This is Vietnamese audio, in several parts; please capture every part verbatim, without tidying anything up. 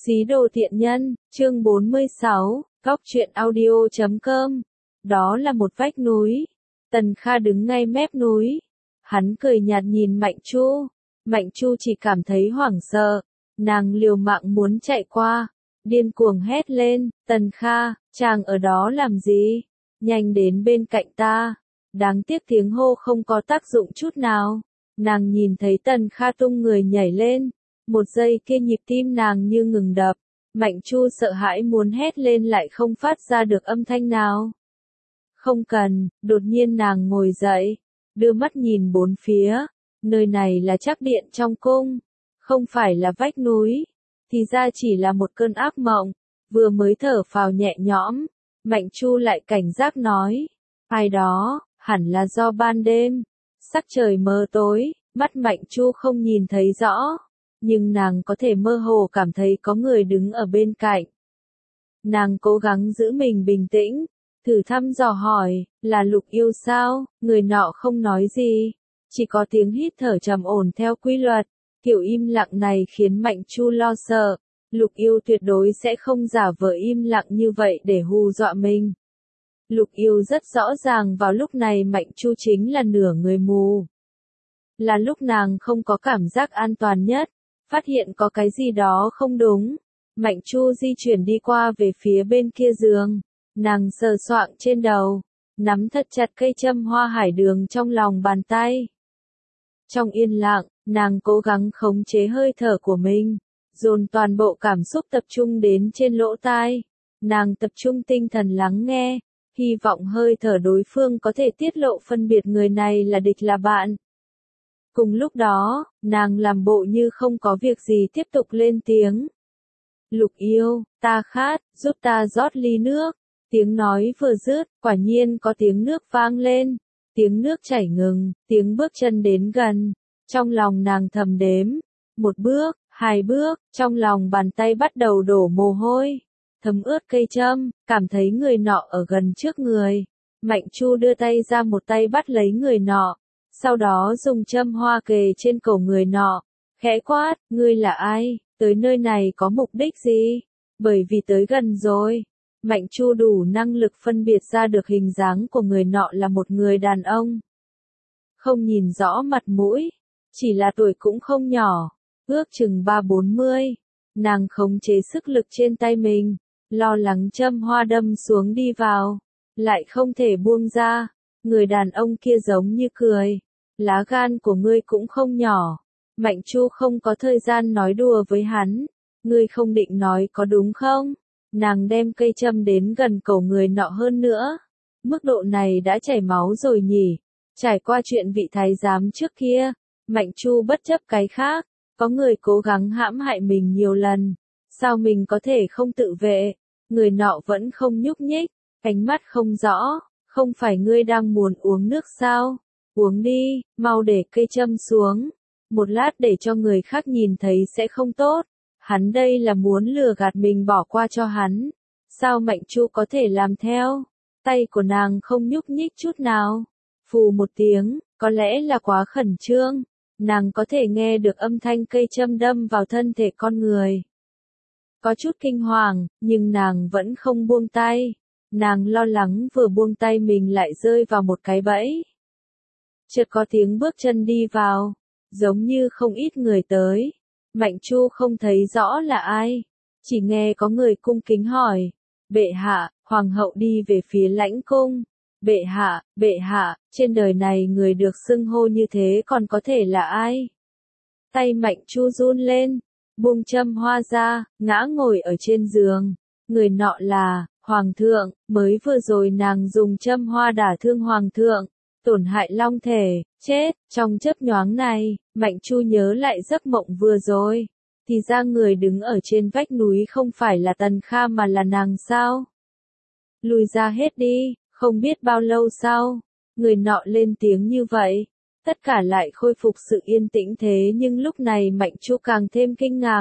Xí đồ tiện nhân, chương bốn mươi sáu, góc truyện audio chấm com. Đó là một vách núi. Tần Kha đứng ngay mép núi. Hắn cười nhạt nhìn Mạnh Chu. Mạnh Chu chỉ cảm thấy hoảng sợ. Nàng liều mạng muốn chạy qua. Điên cuồng hét lên, Tần Kha, chàng ở đó làm gì? Nhanh đến bên cạnh ta. Đáng tiếc tiếng hô không có tác dụng chút nào. Nàng nhìn thấy Tần Kha tung người nhảy lên. Một giây kia nhịp tim nàng như ngừng đập. Mạnh Chu sợ hãi muốn hét lên lại không phát ra được âm thanh nào. Không cần, đột nhiên nàng ngồi dậy. Đưa mắt nhìn bốn phía. Nơi này là trắc điện trong cung. Không phải là vách núi. Thì ra chỉ là một cơn ác mộng. Vừa mới thở phào nhẹ nhõm. Mạnh Chu lại cảnh giác nói. Ai đó, hẳn là do ban đêm. Sắc trời mờ tối, mắt Mạnh Chu không nhìn thấy rõ. Nhưng nàng có thể mơ hồ cảm thấy có người đứng ở bên cạnh. Nàng cố gắng giữ mình bình tĩnh, thử thăm dò hỏi, là Lục Yêu sao? Người nọ không nói gì, chỉ có tiếng hít thở trầm ổn theo quy luật. Kiểu im lặng này khiến Mạnh Chu lo sợ. Lục Yêu tuyệt đối sẽ không giả vờ im lặng như vậy để hù dọa mình. Lục Yêu rất rõ ràng vào lúc này Mạnh Chu chính là nửa người mù. Là lúc nàng không có cảm giác an toàn nhất. Phát hiện có cái gì đó không đúng. Mạnh Chu di chuyển đi qua về phía bên kia giường. Nàng sờ soạng trên đầu. Nắm thật chặt cây châm hoa hải đường trong lòng bàn tay. Trong yên lặng, nàng cố gắng khống chế hơi thở của mình. Dồn toàn bộ cảm xúc tập trung đến trên lỗ tai. Nàng tập trung tinh thần lắng nghe. Hy vọng hơi thở đối phương có thể tiết lộ phân biệt người này là địch là bạn. Cùng lúc đó, nàng làm bộ như không có việc gì tiếp tục lên tiếng. Lục Yêu, ta khát, giúp ta rót ly nước. Tiếng nói vừa dứt, quả nhiên có tiếng nước vang lên. Tiếng nước chảy ngừng, tiếng bước chân đến gần. Trong lòng nàng thầm đếm. Một bước, hai bước, trong lòng bàn tay bắt đầu đổ mồ hôi. Thấm ướt cây châm, cảm thấy người nọ ở gần trước người. Mạnh Chu đưa tay ra một tay bắt lấy người nọ. Sau đó dùng châm hoa kề trên cổ người nọ, khẽ quát, ngươi là ai, tới nơi này có mục đích gì? Bởi vì tới gần rồi, Mạnh Chu đủ năng lực phân biệt ra được hình dáng của người nọ là một người đàn ông. Không nhìn rõ mặt mũi, chỉ là tuổi cũng không nhỏ, ước chừng ba bốn mươi. Nàng khống chế sức lực trên tay mình, lo lắng châm hoa đâm xuống đi vào, lại không thể buông ra. Người đàn ông kia giống như cười. Lá gan của ngươi cũng không nhỏ. Mạnh Chu không có thời gian nói đùa với hắn. Ngươi không định nói có đúng không? Nàng đem cây châm đến gần cổ người nọ hơn nữa. Mức độ này đã chảy máu rồi nhỉ? Trải qua chuyện vị thái giám trước kia, Mạnh Chu bất chấp cái khác. Có người cố gắng hãm hại mình nhiều lần. Sao mình có thể không tự vệ? Người nọ vẫn không nhúc nhích. Ánh mắt không rõ. Không phải ngươi đang muốn uống nước sao? Uống đi, mau để cây châm xuống. Một lát để cho người khác nhìn thấy sẽ không tốt. Hắn đây là muốn lừa gạt mình bỏ qua cho hắn. Sao Mạnh Chu có thể làm theo? Tay của nàng không nhúc nhích chút nào. Phù một tiếng, có lẽ là quá khẩn trương. Nàng có thể nghe được âm thanh cây châm đâm vào thân thể con người. Có chút kinh hoàng, nhưng nàng vẫn không buông tay. Nàng lo lắng vừa buông tay mình lại rơi vào một cái bẫy. Chợt có tiếng bước chân đi vào, giống như không ít người tới. Mạnh Chu không thấy rõ là ai, chỉ nghe có người cung kính hỏi, bệ hạ, hoàng hậu đi về phía lãnh cung. Bệ hạ, bệ hạ, trên đời này người được xưng hô như thế còn có thể là ai? Tay Mạnh Chu run lên, buông châm hoa ra, ngã ngồi ở trên giường. Người nọ là Hoàng thượng, mới vừa rồi nàng dùng châm hoa đả thương Hoàng thượng. Tổn hại long thể, chết. Trong chớp nhoáng này, Mạnh Chu nhớ lại giấc mộng vừa rồi. Thì ra người đứng ở trên vách núi không phải là Tần Kha mà là nàng sao? Lùi ra hết đi, không biết bao lâu sau. Người nọ lên tiếng như vậy. Tất cả lại khôi phục sự yên tĩnh thế nhưng lúc này Mạnh Chu càng thêm kinh ngạc.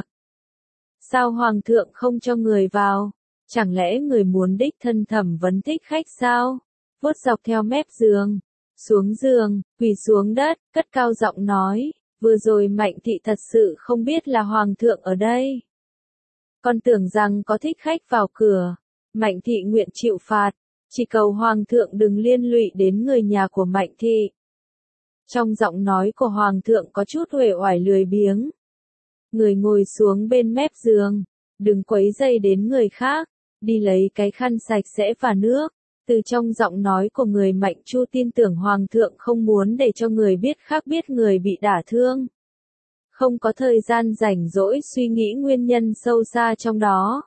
Sao Hoàng thượng không cho người vào? Chẳng lẽ người muốn đích thân thẩm vấn thích khách sao? Vuốt dọc theo mép giường. Xuống giường, quỳ xuống đất, cất cao giọng nói, vừa rồi Mạnh thị thật sự không biết là Hoàng thượng ở đây. Còn tưởng rằng có thích khách vào cửa, Mạnh thị nguyện chịu phạt, chỉ cầu hoàng thượng đừng liên lụy đến người nhà của Mạnh thị. Trong giọng nói của hoàng thượng có chút uể oải lười biếng. Người ngồi xuống bên mép giường, đừng quấy rầy đến người khác, đi lấy cái khăn sạch sẽ và nước. Từ trong giọng nói của người Mạnh Chu tin tưởng hoàng thượng không muốn để cho người biết khác biết người bị đả thương. Không có thời gian rảnh rỗi suy nghĩ nguyên nhân sâu xa trong đó.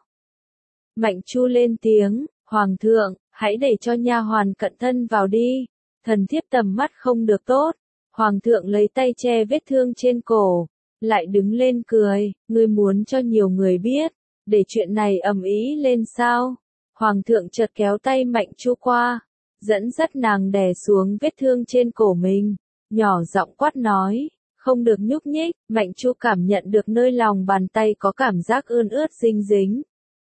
Mạnh Chu lên tiếng, hoàng thượng, hãy để cho nha hoàn cận thân vào đi, thần thiếp tầm mắt không được tốt. Hoàng thượng lấy tay che vết thương trên cổ, lại đứng lên cười, ngươi muốn cho nhiều người biết, để chuyện này ầm ĩ lên sao? Hoàng thượng chợt kéo tay Mạnh Chu qua, dẫn dắt nàng đè xuống vết thương trên cổ mình, nhỏ giọng quát nói, không được nhúc nhích. Mạnh Chu cảm nhận được nơi lòng bàn tay có cảm giác ươn ướt dinh dính.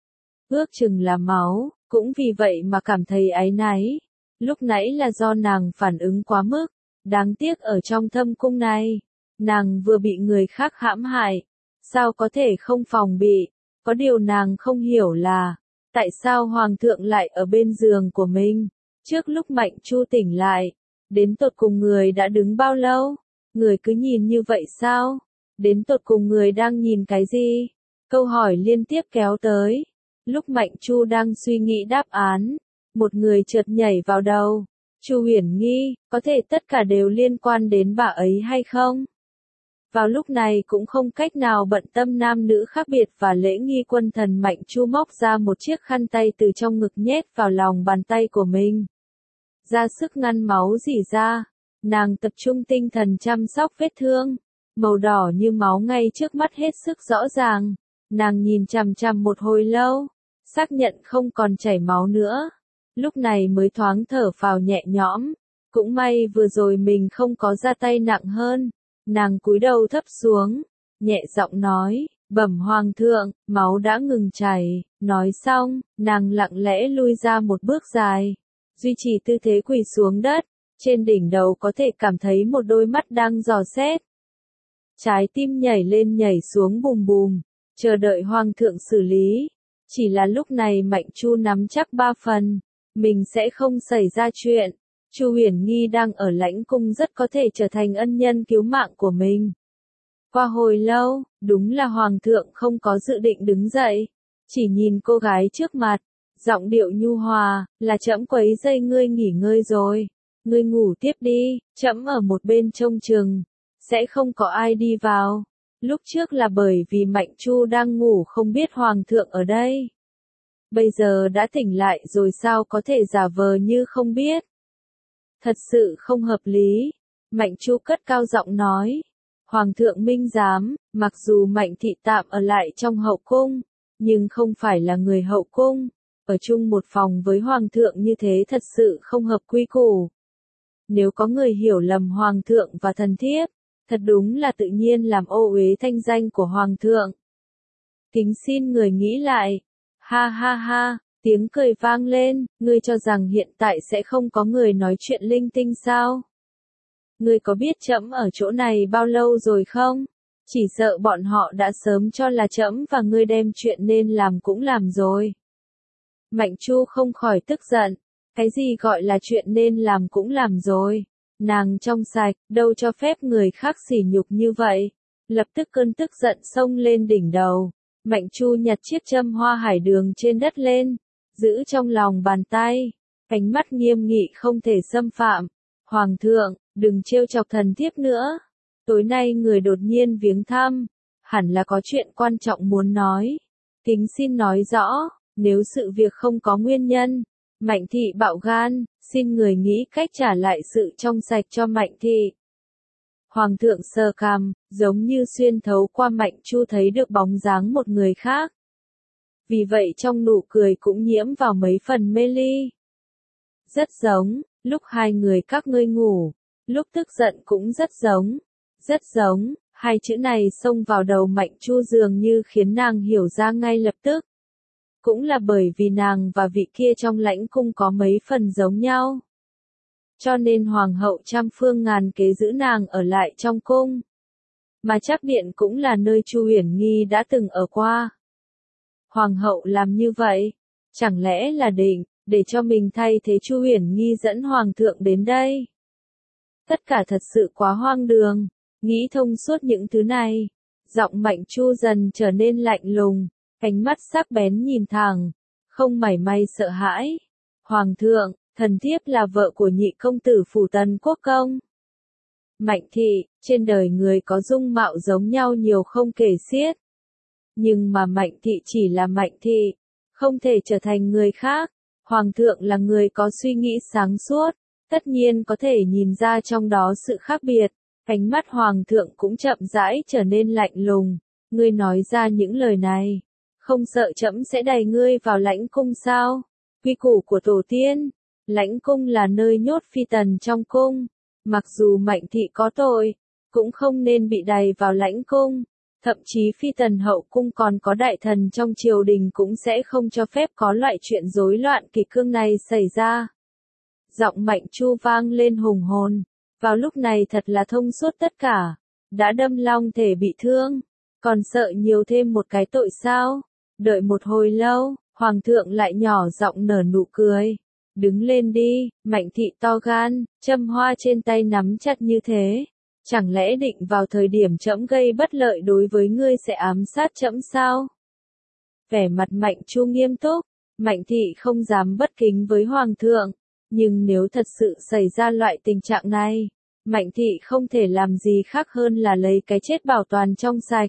Ước chừng là máu, cũng vì vậy mà cảm thấy áy náy. Lúc nãy là do nàng phản ứng quá mức, đáng tiếc ở trong thâm cung này, nàng vừa bị người khác hãm hại, sao có thể không phòng bị, có điều nàng không hiểu là, tại sao hoàng thượng lại ở bên giường của mình, trước lúc Mạnh Chu tỉnh lại, đến tột cùng người đã đứng bao lâu, người cứ nhìn như vậy sao, đến tột cùng người đang nhìn cái gì, câu hỏi liên tiếp kéo tới, lúc Mạnh Chu đang suy nghĩ đáp án, một người chợt nhảy vào đầu. Chu Huyền Nghi, có thể tất cả đều liên quan đến bà ấy hay không? Vào lúc này cũng không cách nào bận tâm nam nữ khác biệt và lễ nghi quân thần Mạnh Chu móc ra một chiếc khăn tay từ trong ngực nhét vào lòng bàn tay của mình. Ra sức ngăn máu rỉ ra, nàng tập trung tinh thần chăm sóc vết thương, màu đỏ như máu ngay trước mắt hết sức rõ ràng, nàng nhìn chằm chằm một hồi lâu, xác nhận không còn chảy máu nữa. Lúc này mới thoáng thở phào nhẹ nhõm, cũng may vừa rồi mình không có ra tay nặng hơn, nàng cúi đầu thấp xuống, nhẹ giọng nói, bẩm hoàng thượng, máu đã ngừng chảy, nói xong, nàng lặng lẽ lui ra một bước dài, duy trì tư thế quỳ xuống đất, trên đỉnh đầu có thể cảm thấy một đôi mắt đang dò xét. Trái tim nhảy lên nhảy xuống bùm bùm, chờ đợi hoàng thượng xử lý, chỉ là lúc này Mạnh Chu nắm chắc ba phần. Mình sẽ không xảy ra chuyện. Chu Huyền Nghi đang ở lãnh cung rất có thể trở thành ân nhân cứu mạng của mình. Qua hồi lâu, đúng là hoàng thượng không có dự định đứng dậy, chỉ nhìn cô gái trước mặt, giọng điệu nhu hòa, là trẫm quấy rầy ngươi nghỉ ngơi rồi, ngươi ngủ tiếp đi, trẫm ở một bên trông chừng, sẽ không có ai đi vào. Lúc trước là bởi vì Mạnh Chu đang ngủ không biết hoàng thượng ở đây. Bây giờ đã tỉnh lại rồi sao có thể giả vờ như không biết. Thật sự không hợp lý. Mạnh Chu cất cao giọng nói. Hoàng thượng minh giám, mặc dù Mạnh thị tạm ở lại trong hậu cung, nhưng không phải là người hậu cung. Ở chung một phòng với hoàng thượng như thế thật sự không hợp quy củ. Nếu có người hiểu lầm hoàng thượng và thần thiếp, thật đúng là tự nhiên làm ô uế thanh danh của hoàng thượng. Kính xin người nghĩ lại. Ha ha ha, tiếng cười vang lên, ngươi cho rằng hiện tại sẽ không có người nói chuyện linh tinh sao? Ngươi có biết trẫm ở chỗ này bao lâu rồi không? Chỉ sợ bọn họ đã sớm cho là trẫm và ngươi đem chuyện nên làm cũng làm rồi. Mạnh Chu không khỏi tức giận, cái gì gọi là chuyện nên làm cũng làm rồi, nàng trong sạch, đâu cho phép người khác sỉ nhục như vậy. Lập tức cơn tức giận xông lên đỉnh đầu. Mạnh Chu nhặt chiếc châm hoa hải đường trên đất lên, giữ trong lòng bàn tay, ánh mắt nghiêm nghị không thể xâm phạm. Hoàng thượng, đừng trêu chọc thần thiếp nữa. Tối nay người đột nhiên viếng thăm, hẳn là có chuyện quan trọng muốn nói. Kính xin nói rõ, nếu sự việc không có nguyên nhân, Mạnh thị bạo gan, xin người nghĩ cách trả lại sự trong sạch cho Mạnh thị. Hoàng thượng sờ cằm, giống như xuyên thấu qua Mạnh Chu thấy được bóng dáng một người khác. Vì vậy trong nụ cười cũng nhiễm vào mấy phần mê ly. Rất giống, lúc hai người các ngươi ngủ, lúc tức giận cũng rất giống, rất giống, hai chữ này xông vào đầu Mạnh Chu dường như khiến nàng hiểu ra ngay lập tức. Cũng là bởi vì nàng và vị kia trong lãnh cung có mấy phần giống nhau. Cho nên hoàng hậu trăm phương ngàn kế giữ nàng ở lại trong cung. Mà Trác điện cũng là nơi Chu Huyền Nghi đã từng ở qua. Hoàng hậu làm như vậy, chẳng lẽ là định, để cho mình thay thế Chu Huyền Nghi dẫn Hoàng thượng đến đây? Tất cả thật sự quá hoang đường, nghĩ thông suốt những thứ này. Giọng Mạnh Chu dần trở nên lạnh lùng, ánh mắt sắc bén nhìn thẳng, không mảy may sợ hãi. Hoàng thượng, thần thiếp là vợ của nhị công tử Phủ Tần Quốc công. Mạnh thị, trên đời người có dung mạo giống nhau nhiều không kể xiết. Nhưng mà Mạnh thị chỉ là Mạnh thị, không thể trở thành người khác. Hoàng thượng là người có suy nghĩ sáng suốt, tất nhiên có thể nhìn ra trong đó sự khác biệt. Ánh mắt Hoàng thượng cũng chậm rãi trở nên lạnh lùng. Ngươi nói ra những lời này, không sợ trẫm sẽ đày ngươi vào lãnh cung sao? Quy củ của tổ tiên, lãnh cung là nơi nhốt phi tần trong cung. Mặc dù Mạnh thị có tội, cũng không nên bị đày vào lãnh cung. Thậm chí phi tần hậu cung còn có đại thần trong triều đình cũng sẽ không cho phép có loại chuyện rối loạn kỷ cương này xảy ra. Giọng Mạnh Chu vang lên hùng hồn. Vào lúc này thật là thông suốt tất cả. Đã đâm long thể bị thương, còn sợ nhiều thêm một cái tội sao? Đợi một hồi lâu, Hoàng thượng lại nhỏ giọng nở nụ cười. Đứng lên đi, Mạnh thị to gan, châm hoa trên tay nắm chặt như thế. Chẳng lẽ định vào thời điểm trẫm gây bất lợi đối với ngươi sẽ ám sát trẫm sao? Vẻ mặt Mạnh Chu nghiêm túc, Mạnh thị không dám bất kính với Hoàng thượng. Nhưng nếu thật sự xảy ra loại tình trạng này, Mạnh thị không thể làm gì khác hơn là lấy cái chết bảo toàn trong sạch.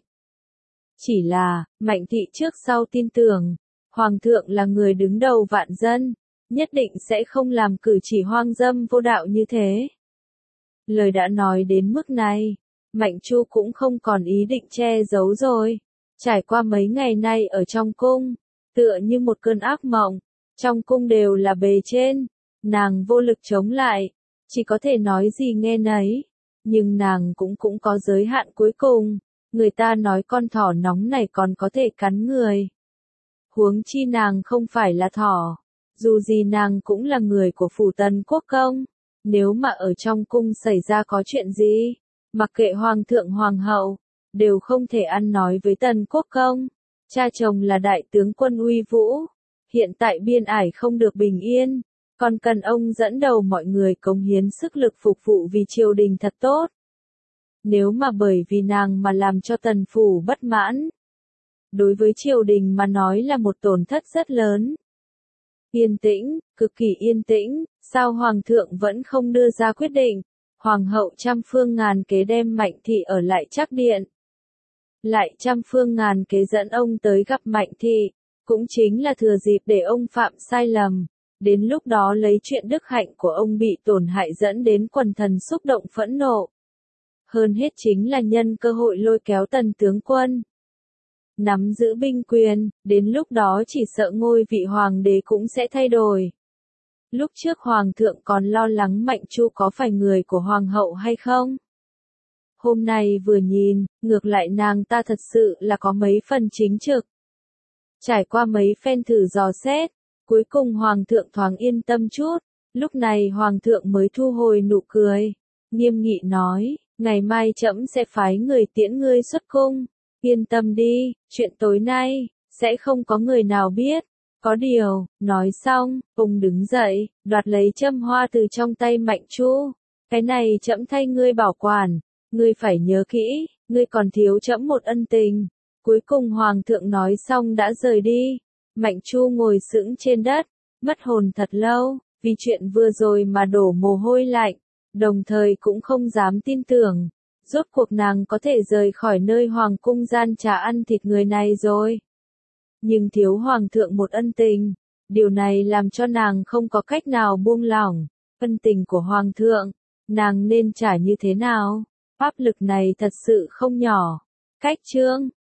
Chỉ là, Mạnh thị trước sau tin tưởng, Hoàng thượng là người đứng đầu vạn dân, nhất định sẽ không làm cử chỉ hoang dâm vô đạo như thế. Lời đã nói đến mức này, Mạnh Chu cũng không còn ý định che giấu rồi. Trải qua mấy ngày nay ở trong cung, tựa như một cơn ác mộng, trong cung đều là bề trên, nàng vô lực chống lại, chỉ có thể nói gì nghe nấy. Nhưng nàng cũng cũng có giới hạn cuối cùng, người ta nói con thỏ nóng này còn có thể cắn người. Huống chi nàng không phải là thỏ, dù gì nàng cũng là người của Phủ Tần Quốc công. Nếu mà ở trong cung xảy ra có chuyện gì, mặc kệ hoàng thượng hoàng hậu, đều không thể ăn nói với Tần Quốc công. Cha chồng là đại tướng quân uy vũ, hiện tại biên ải không được bình yên, còn cần ông dẫn đầu mọi người cống hiến sức lực phục vụ vì triều đình thật tốt. Nếu mà bởi vì nàng mà làm cho Tần phủ bất mãn, đối với triều đình mà nói là một tổn thất rất lớn. Yên tĩnh, cực kỳ yên tĩnh, sao Hoàng thượng vẫn không đưa ra quyết định? Hoàng hậu trăm phương ngàn kế đem Mạnh thị ở lại Trác điện. Lại trăm phương ngàn kế dẫn ông tới gặp Mạnh thị, cũng chính là thừa dịp để ông phạm sai lầm. Đến lúc đó lấy chuyện đức hạnh của ông bị tổn hại dẫn đến quần thần xúc động phẫn nộ. Hơn hết chính là nhân cơ hội lôi kéo Tần tướng quân. Nắm giữ binh quyền, đến lúc đó chỉ sợ ngôi vị hoàng đế cũng sẽ thay đổi. Lúc trước hoàng thượng còn lo lắng Mạnh Chu có phải người của hoàng hậu hay không? Hôm nay vừa nhìn, ngược lại nàng ta thật sự là có mấy phần chính trực. Trải qua mấy phen thử dò xét, cuối cùng hoàng thượng thoáng yên tâm chút, lúc này hoàng thượng mới thu hồi nụ cười, nghiêm nghị nói, ngày mai trẫm sẽ phái người tiễn ngươi xuất cung. Yên tâm đi, chuyện tối nay, sẽ không có người nào biết. Có điều, nói xong, ông đứng dậy, đoạt lấy châm hoa từ trong tay Mạnh Chu. Cái này trẫm thay ngươi bảo quản, ngươi phải nhớ kỹ, ngươi còn thiếu trẫm một ân tình. Cuối cùng hoàng thượng nói xong đã rời đi. Mạnh Chu ngồi sững trên đất, mất hồn thật lâu, vì chuyện vừa rồi mà đổ mồ hôi lạnh, đồng thời cũng không dám tin tưởng. Rốt cuộc nàng có thể rời khỏi nơi hoàng cung gian trà ăn thịt người này rồi. Nhưng thiếu hoàng thượng một ân tình, điều này làm cho nàng không có cách nào buông lỏng. Ân tình của hoàng thượng, nàng nên trả như thế nào? Áp lực này thật sự không nhỏ. Cách chương